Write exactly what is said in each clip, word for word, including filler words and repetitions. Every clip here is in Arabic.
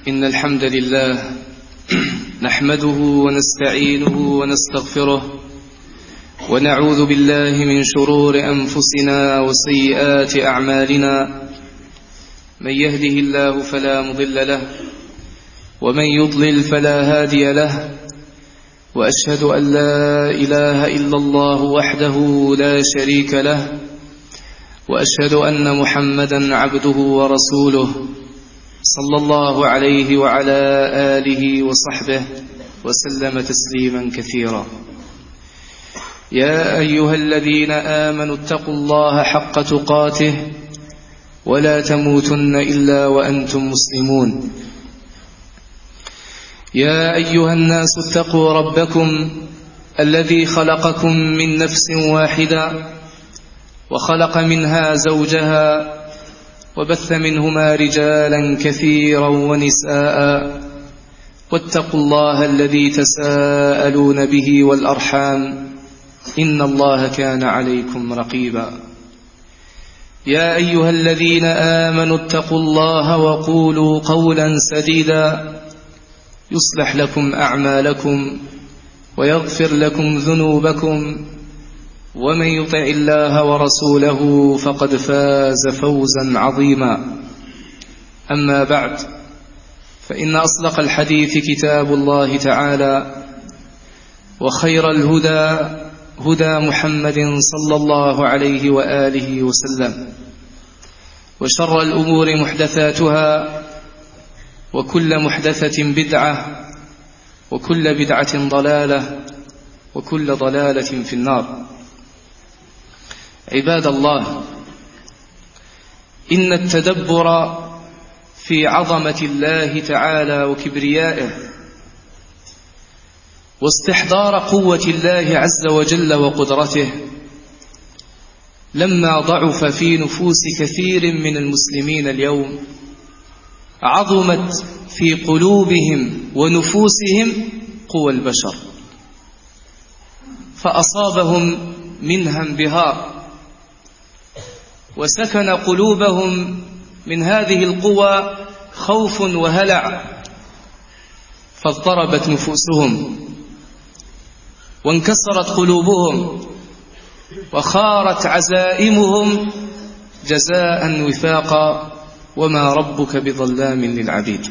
إن الحمد لله نحمده ونستعينه ونستغفره ونعوذ بالله من شرور أنفسنا وسيئات أعمالنا. من يهده الله فلا مضل له ومن يضلل فلا هادي له، وأشهد أن لا إله إلا الله وحده لا شريك له، وأشهد أن محمدا عبده ورسوله صلى الله عليه وعلى آله وصحبه وسلم تسليما كثيرا. يا أيها الذين آمنوا اتقوا الله حق تقاته ولا تموتن إلا وأنتم مسلمون. يا أيها الناس اتقوا ربكم الذي خلقكم من نفس واحدة وخلق منها زوجها وبث منهما رجالا كثيرا ونساء، واتقوا الله الذي تساءلون به والأرحام إن الله كان عليكم رقيبا. يا أيها الذين آمنوا اتقوا الله وقولوا قولا سديدا يصلح لكم أعمالكم ويغفر لكم ذنوبكم، ومن يطع الله ورسوله فقد فاز فوزا عظيما. أما بعد، فإن أصدق الحديث كتاب الله تعالى، وخير الهدى هدى محمد صلى الله عليه وآله وسلم، وشر الأمور محدثاتها، وكل محدثة بدعة، وكل بدعة ضلالة، وكل ضلالة في النار. عباد الله، إن التدبر في عظمة الله تعالى وكبريائه واستحضار قوة الله عز وجل وقدرته لما ضعف في نفوس كثير من المسلمين اليوم، عظمت في قلوبهم ونفوسهم قوى البشر، فأصابهم منها انبهار، وسكن قلوبهم من هذه القوى خوف وهلع، فاضطربت نفوسهم وانكسرت قلوبهم وخارت عزائمهم جزاء وفاقا، وما ربك بظلام للعبيد.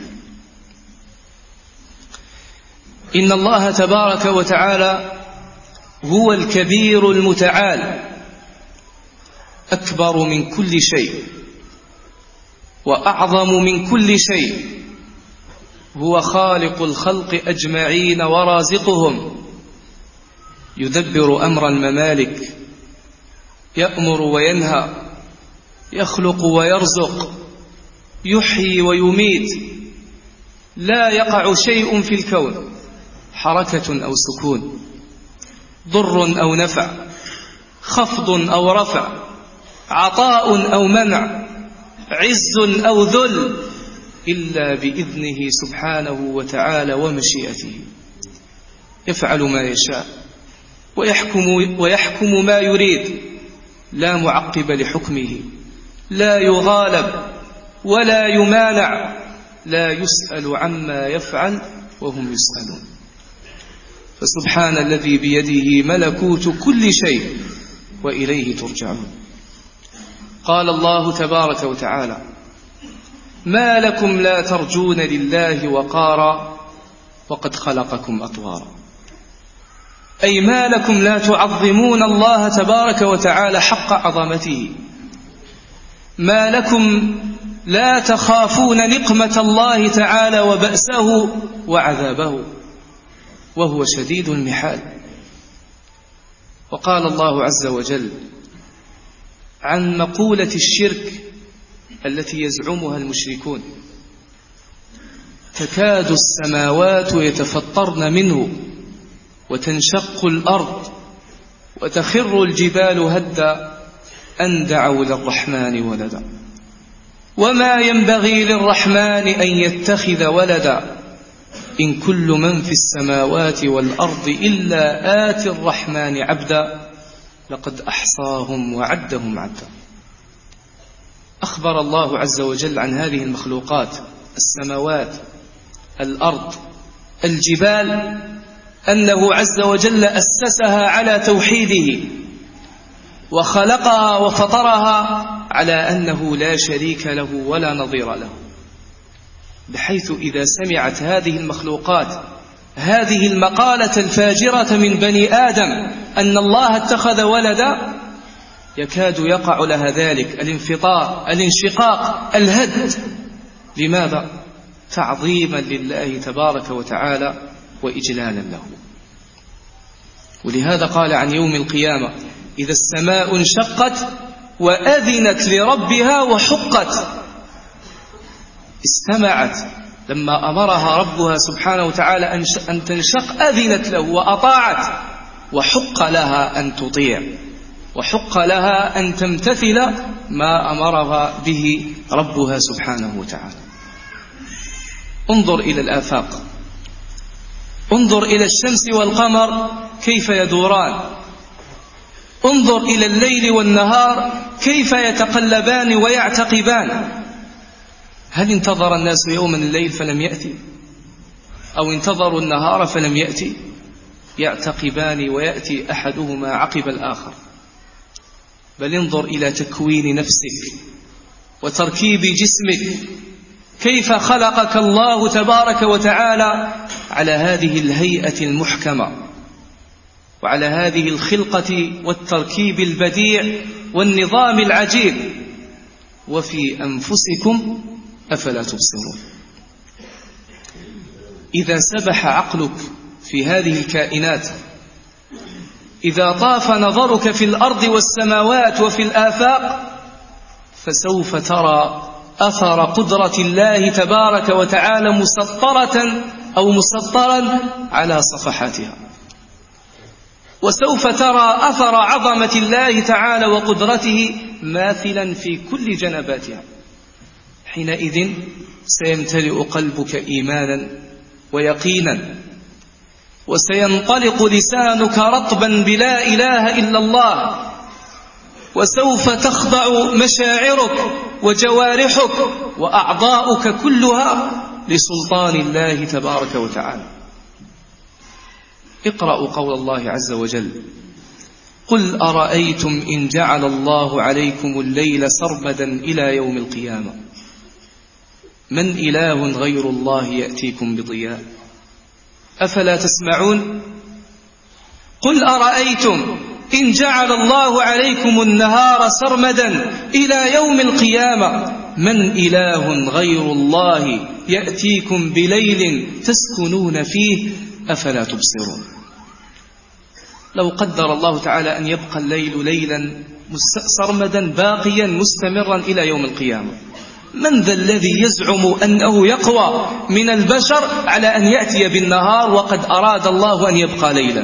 إن الله تبارك وتعالى هو الكبير المتعال، أكبر من كل شيء وأعظم من كل شيء، هو خالق الخلق أجمعين ورازقهم، يدبر أمر الممالك، يأمر وينهى، يخلق ويرزق، يحيي ويميت، لا يقع شيء في الكون حركة أو سكون، ضر أو نفع، خفض أو رفع، عطاء أو منع، عز أو ذل، إلا بإذنه سبحانه وتعالى ومشيئته. يفعل ما يشاء ويحكم, ويحكم ما يريد، لا معقب لحكمه، لا يغالب ولا يمانع، لا يسأل عما يفعل وهم يسألون. فسبحان الذي بيده ملكوت كل شيء وإليه ترجعون. قال الله تبارك وتعالى: ما لكم لا ترجون لله وقارا وقد خلقكم أطوارا. أي ما لكم لا تعظمون الله تبارك وتعالى حق عظمته، ما لكم لا تخافون نقمة الله تعالى وبأسه وعذابه، وهو شديد المحال. وقال الله عز وجل عن مقولة الشرك التي يزعمها المشركون: تكاد السماوات يتفطرن منه وتنشق الأرض وتخر الجبال هدا أن دعوا للرحمن ولدا وما ينبغي للرحمن أن يتخذ ولدا إن كل من في السماوات والأرض إلا آتي الرحمن عبدا لقد أحصاهم وعدهم عدا. أخبر الله عز وجل عن هذه المخلوقات السماوات الأرض، الجبال، أنه عز وجل أسسها على توحيده وخلقها وفطرها على أنه لا شريك له ولا نظير له، بحيث إذا سمعت هذه المخلوقات هذه المقالة الفاجرة من بني آدم أن الله اتخذ ولدا يكاد يقع لها ذلك الانفطار، الانشقاق، الهد. لماذا؟ تعظيما لله تبارك وتعالى وإجلالا له. ولهذا قال عن يوم القيامة: إذا السماء انشقت وأذنت لربها وحقت. استمعت لما أمرها ربها سبحانه وتعالى أن تنشق، أذنت له وأطاعت، وحق لها أن تطيع، وحق لها أن تمتثل ما أمرها به ربها سبحانه وتعالى. انظر إلى الآفاق، انظر إلى الشمس والقمر كيف يدوران، انظر إلى الليل والنهار كيف يتقلبان ويعتقبان. هل انتظر الناس يوما الليل فلم يأتي، أو انتظروا النهار فلم يأتي؟ يعتقبان ويأتي أحدهما عقب الآخر. بل انظر إلى تكوين نفسك وتركيب جسمك، كيف خلقك الله تبارك وتعالى على هذه الهيئة المحكمة، وعلى هذه الخلقة والتركيب البديع والنظام العجيب. وفي أنفسكم أفلا تبصرون. إذا سبح عقلك في هذه الكائنات، إذا طاف نظرك في الأرض والسماوات وفي الآفاق، فسوف ترى أثر قدرة الله تبارك وتعالى مسطرة أو مسطرا على صفحاتها، وسوف ترى أثر عظمة الله تعالى وقدرته ماثلا في كل جنباتها. حينئذ سيمتلئ قلبك إيمانا ويقينا، وسينطلق لسانك رطبا بلا إله إلا الله، وسوف تخضع مشاعرك وجوارحك وأعضاؤك كلها لسلطان الله تبارك وتعالى. اقرأوا قول الله عز وجل: قل أرأيتم إن جعل الله عليكم الليل سرمدا إلى يوم القيامة من إله غير الله يأتيكم بضياء أفلا تسمعون؟ قل أرأيتم إن جعل الله عليكم النهار سرمدا إلى يوم القيامة من إله غير الله يأتيكم بليل تسكنون فيه أفلا تبصرون. لو قدر الله تعالى أن يبقى الليل ليلا سرمدا باقيا مستمرا إلى يوم القيامة، من ذا الذي يزعم أنه يقوى من البشر على أن يأتي بالنهار وقد أراد الله أن يبقى ليلا؟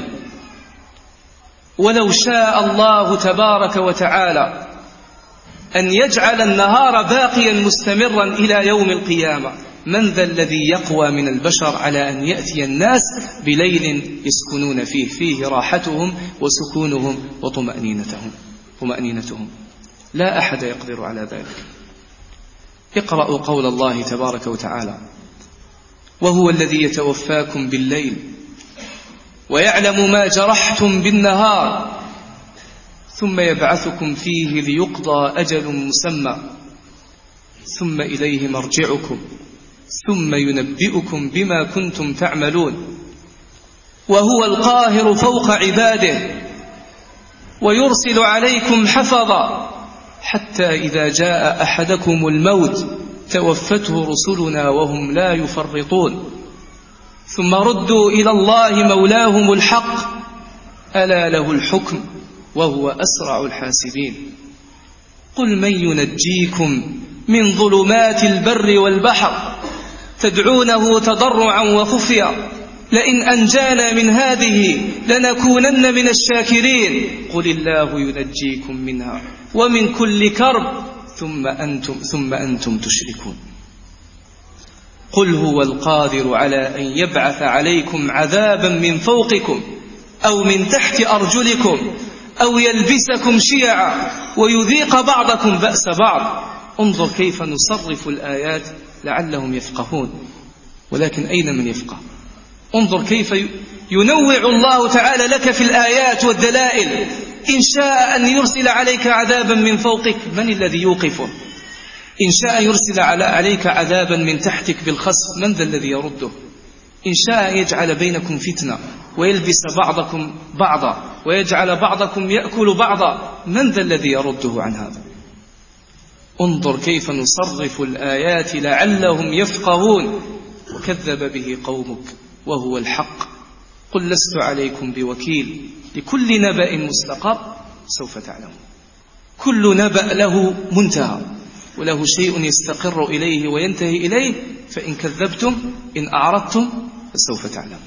ولو شاء الله تبارك وتعالى أن يجعل النهار باقيا مستمرا إلى يوم القيامة، من ذا الذي يقوى من البشر على أن يأتي الناس بليل يسكنون فيه فيه راحتهم وسكونهم وطمأنينتهم طمأنينتهم؟ لا أحد يقدر على ذلك. اقرأوا قول الله تبارك وتعالى: وهو الذي يتوفاكم بالليل ويعلم ما جرحتم بالنهار ثم يبعثكم فيه ليقضى أجل مسمى ثم إليه مرجعكم ثم ينبئكم بما كنتم تعملون وهو القاهر فوق عباده ويرسل عليكم حفظا حتى إذا جاء أحدكم الموت توفته رسلنا وهم لا يفرطون ثم ردوا إلى الله مولاهم الحق ألا له الحكم وهو أسرع الحاسبين. قل من ينجيكم من ظلمات البر والبحر تدعونه تضرعا وخفيا لئن أنجانا من هذه لنكونن من الشاكرين قل الله ينجيكم منها ومن كل كرب ثم أنتم, ثم أنتم تشركون. قل هو القادر على أن يبعث عليكم عذابا من فوقكم أو من تحت أرجلكم أو يلبسكم شيعا ويذيق بعضكم بأس بعض. انظر كيف نصرف الآيات لعلهم يفقهون. ولكن أين من يفقه؟ انظر كيف ينوع الله تعالى لك في الآيات والدلائل. إن شاء أن يرسل عليك عذابا من فوقك، من الذي يوقفه؟ إن شاء يرسل عليك عذابا من تحتك بالخسف، من ذا الذي يرده؟ إن شاء يجعل بينكم فتنة ويلبس بعضكم بعضا ويجعل بعضكم يأكل بعضا، من ذا الذي يرده عن هذا؟ انظر كيف نصرف الآيات لعلهم يفقهون. وكذب به قومك وهو الحق قل لست عليكم بوكيل لكل نبأ مستقر سوف تعلمون. كل نبأ له منتهى وله شيء يستقر إليه وينتهي إليه، فإن كذبتم إن أعرضتم فسوف تعلمون.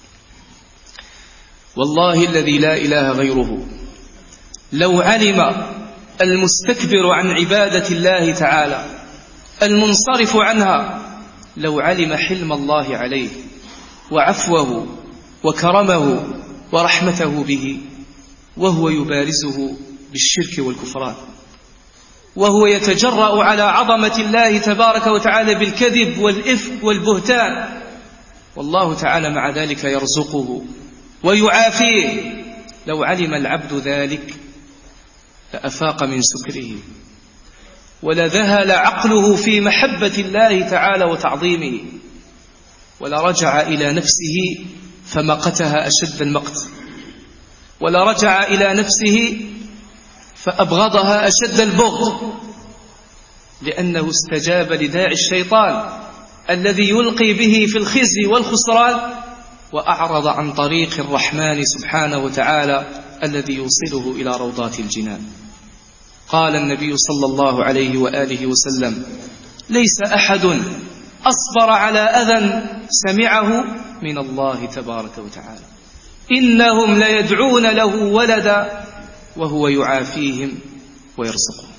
والله الذي لا إله غيره لو علم المستكبر عن عبادة الله تعالى المنصرف عنها، لو علم حلم الله عليه وعفوه وكرمه ورحمته به وهو يبارزه بالشرك والكفران، وهو يتجرأ على عظمة الله تبارك وتعالى بالكذب والإفك والبهتان، والله تعالى مع ذلك يرزقه ويعافيه. لو علم العبد ذلك لأفاق من سكره ولذهل عقله في محبة الله تعالى وتعظيمه، ولرجع إلى نفسه فمقتها أشد المقت، ولرجع إلى نفسه فأبغضها أشد البغض، لأنه استجاب لداعي الشيطان الذي يلقي به في الخزي والخسران، وأعرض عن طريق الرحمن سبحانه وتعالى الذي يوصله إلى روضات الجنان. قال النبي صلى الله عليه وآله وسلم: ليس أحد أصبر على أذى سمعه من الله تبارك وتعالى، إنهم ليدعون له ولدا وهو يعافيهم ويرزقهم.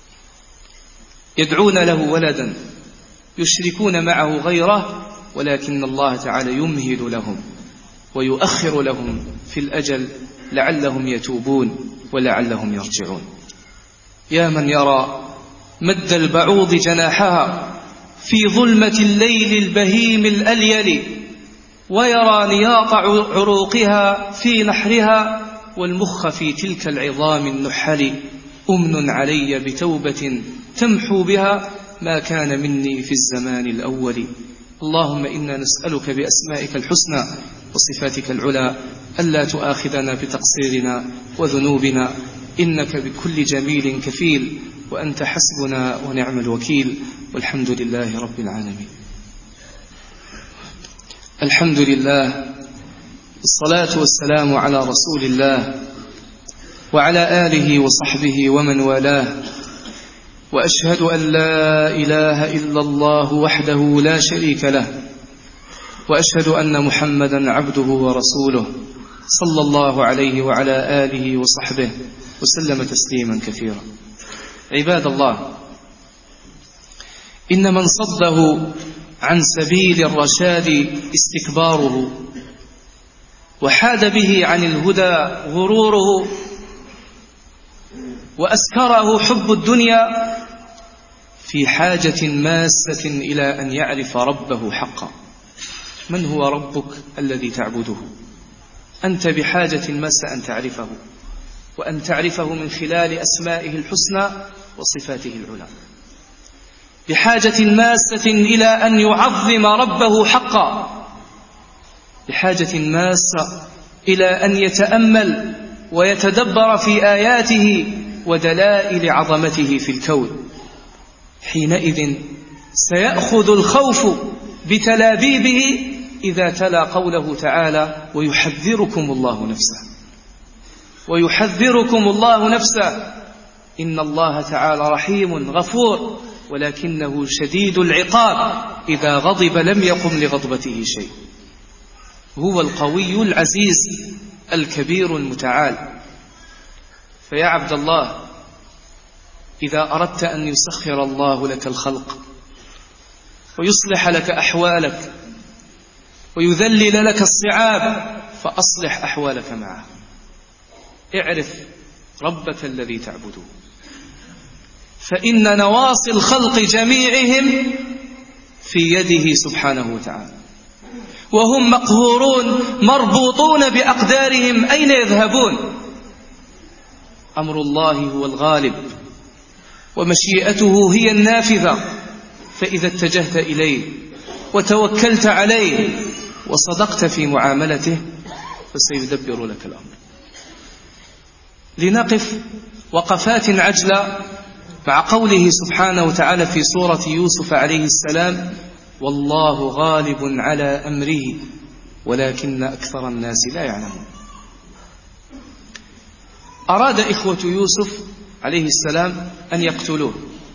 يدعون له ولدا يشركون معه غيره، ولكن الله تعالى يمهل لهم ويؤخر لهم في الأجل لعلهم يتوبون ولعلهم يرجعون. يا من يرى مد البعوض جناحها في ظلمة الليل البهيم الأليل، ويرى نياط عروقها في نحرها والمخ في تلك العظام النحل، أمن علي بتوبة تمحو بها ما كان مني في الزمان الأول. اللهم إنا نسألك بأسمائك الحسنى وصفاتك العلى ألا تؤاخذنا بتقصيرنا وذنوبنا، إنك بكل جميل كفيل، وأنت حسبنا ونعم الوكيل، والحمد لله رب العالمين. الحمد لله، الصلاة والسلام على رسول الله وعلى آله وصحبه ومن والاه، وأشهد أن لا إله إلا الله وحده لا شريك له، وأشهد أن محمدا عبده ورسوله صلى الله عليه وعلى آله وصحبه وسلم تسليما كثيرا. عباد الله، إن من صده عن سبيل الرشاد استكباره، وحاد به عن الهدى غروره، وأسكره حب الدنيا، في حاجة ماسة إلى أن يعرف ربه حقا. من هو ربك الذي تعبده؟ أنت بحاجة ماسة أن تعرفه، وأن تعرفه من خلال أسمائه الحسنى وصفاته العلى. بحاجة ماسة إلى أن يعظم ربه حقا، بحاجة ماسة إلى أن يتأمل ويتدبر في آياته ودلائل عظمته في الكون. حينئذ سيأخذ الخوف بتلابيبه إذا تلا قوله تعالى: ويحذركم الله نفسه، ويحذركم الله نفسه. إن الله تعالى رحيم غفور، ولكنه شديد العقاب، إذا غضب لم يقم لغضبته شيء. هو القوي العزيز الكبير المتعال. فيا عبد الله، إذا أردت أن يسخر الله لك الخلق ويصلح لك أحوالك ويذلل لك الصعاب، فأصلح أحوالك معه. اعرف ربك الذي تعبده، فإن نواصي الخلق جميعهم في يده سبحانه وتعالى، وهم مقهورون مربوطون بأقدارهم، أين يذهبون؟ أمر الله هو الغالب ومشيئته هي النافذة، فإذا اتجهت إليه وتوكلت عليه وصدقت في معاملته فسيدبر لك الأمر. لنقف وقفات عجلة مع قوله سبحانه وتعالى في سورة يوسف عليه السلام: والله غالب على أمره ولكن أكثر الناس لا يعلمون. أراد إخوة يوسف عليه السلام أن يقتلوه.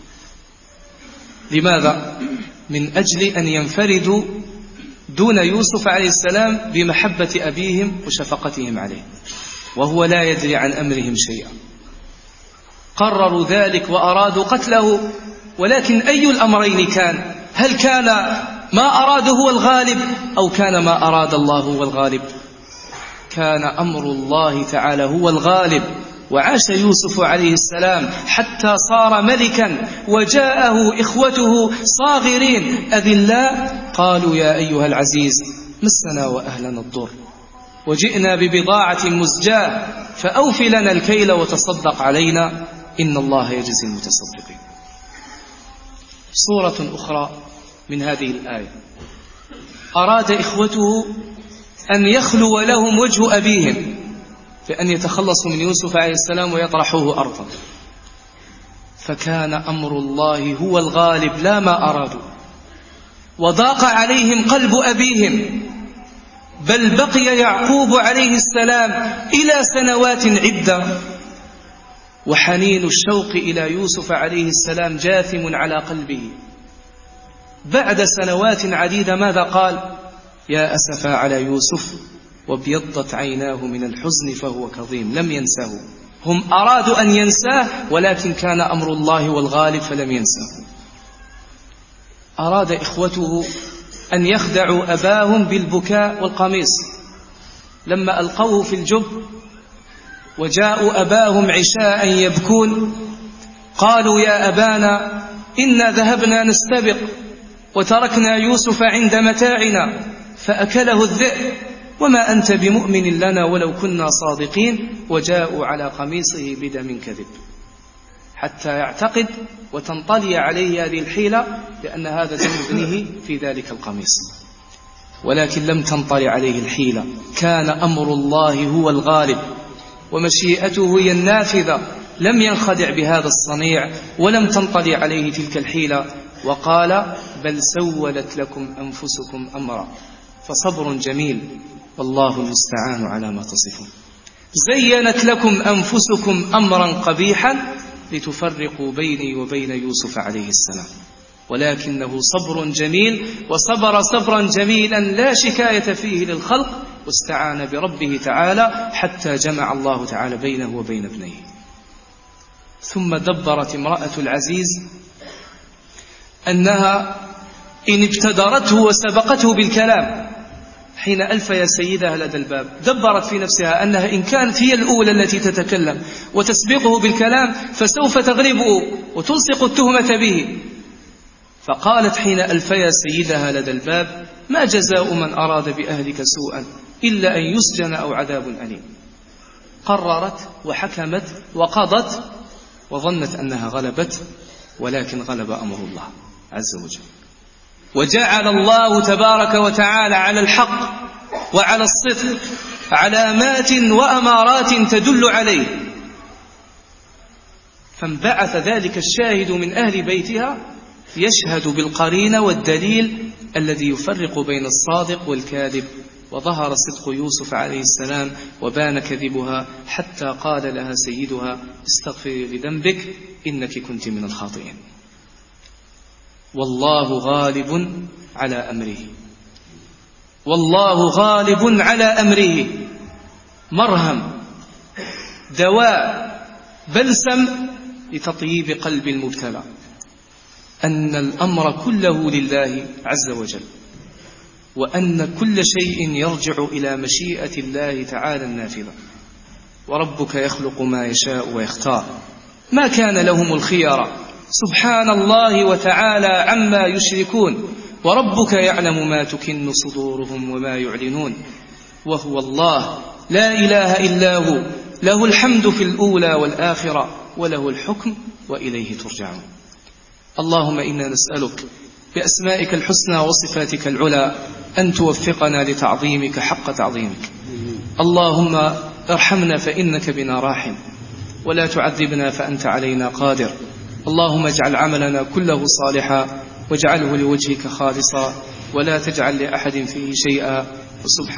لماذا؟ من أجل أن ينفردوا دون يوسف عليه السلام بمحبة أبيهم وشفقتهم عليه، وهو لا يدري عن أمرهم شيئا. قرروا ذلك وأرادوا قتله، ولكن أي الأمرين كان؟ هل كان ما أراد هو الغالب أو كان ما أراد الله هو الغالب؟ كان أمر الله تعالى هو الغالب، وعاش يوسف عليه السلام حتى صار ملكا، وجاءه إخوته صاغرين أذلاء قالوا: يا أيها العزيز مسنا وأهلنا الضر وجئنا ببضاعة مزجاة فأوف لنا الكيل وتصدق علينا إن الله يجزي المتصدقين. صورة أخرى من هذه الآية: أراد إخوته أن يخلو لهم وجه أبيهم بأن يتخلصوا من يوسف عليه السلام ويطرحوه أرضا، فكان أمر الله هو الغالب لا ما أرادوا، وضاق عليهم قلب أبيهم، بل بقي يعقوب عليه السلام إلى سنوات عدة وحنين الشوق إلى يوسف عليه السلام جاثم على قلبه. بعد سنوات عديدة ماذا قال؟ يا أسفا على يوسف وابيضت عيناه من الحزن فهو كظيم. لم ينساه، هم أرادوا أن ينساه ولكن كان أمر الله والغالب فلم ينساه. أراد إخوته أن يخدعوا أباهم بالبكاء والقميص، لما ألقوه في الجب وجاءوا أباهم عشاء يبكون قالوا: يا أبانا إنا ذهبنا نستبق وتركنا يوسف عند متاعنا فأكله الذئب وما أنت بمؤمن لنا ولو كنا صادقين. وجاءوا على قميصه بدم كذب، حتى يعتقد وتنطلي عليه هذه الحيلة لأن هذا دم ابنه في ذلك القميص، ولكن لم تنطلي عليه الحيلة. كان أمر الله هو الغالب ومشيئته هي النافذة، لم ينخدع بهذا الصنيع ولم تنطلي عليه تلك الحيلة، وقال: بل سولت لكم أنفسكم أمرا فصبر جميل والله المستعان على ما تصفون. زينت لكم أنفسكم أمرا قبيحا لتفرقوا بيني وبين يوسف عليه السلام، ولكنه صبر جميل، وصبر صبرا جميلا لا شكاية فيه للخلق، واستعان بربه تعالى حتى جمع الله تعالى بينه وبين ابنيه. ثم دبرت امرأة العزيز أنها إن ابتدرته وسبقته بالكلام حين ألف يا سيدها لدى الباب، دبرت في نفسها أنها إن كانت هي الأولى التي تتكلم وتسبقه بالكلام فسوف تغلبه وتلصق التهمة به، فقالت حين ألف يا سيدها لدى الباب: ما جزاء من أراد بأهلك سوءا إلا أن يسجن أو عذاب أليم. قررت وحكمت وقضت وظنت أنها غلبت، ولكن غلب أمر الله عز وجل، وجعل الله تبارك وتعالى على الحق وعلى الصدق علامات وأمارات تدل عليه، فانبعث ذلك الشاهد من أهل بيتها يشهد بالقرين والدليل الذي يفرق بين الصادق والكاذب، وظهر صدق يوسف عليه السلام وبان كذبها، حتى قال لها سيدها: استغفري لذنبك إنك كنت من الخاطئين. والله غالب على أمره، والله غالب على أمره. مرهم، دواء، بلسم لتطييب قلب المبتلى، أن الأمر كله لله عز وجل، وأن كل شيء يرجع إلى مشيئة الله تعالى النافذة. وربك يخلق ما يشاء ويختار، ما كان لهم الخيار، سبحان الله وتعالى عما يشركون. وربك يعلم ما تكن صدورهم وما يعلنون، وهو الله لا إله إلا هو، له الحمد في الأولى والآخرة، وله الحكم وإليه ترجعون. اللهم إنا نسألك بأسمائك الحسنى وصفاتك العلى أن توفقنا لتعظيمك حق تعظيمك. اللهم ارحمنا فإنك بنا راحم، ولا تعذبنا فأنت علينا قادر. اللهم اجعل عملنا كله صالحا، واجعله لوجهك خالصا، ولا تجعل لأحد فيه شيئا. وسبحان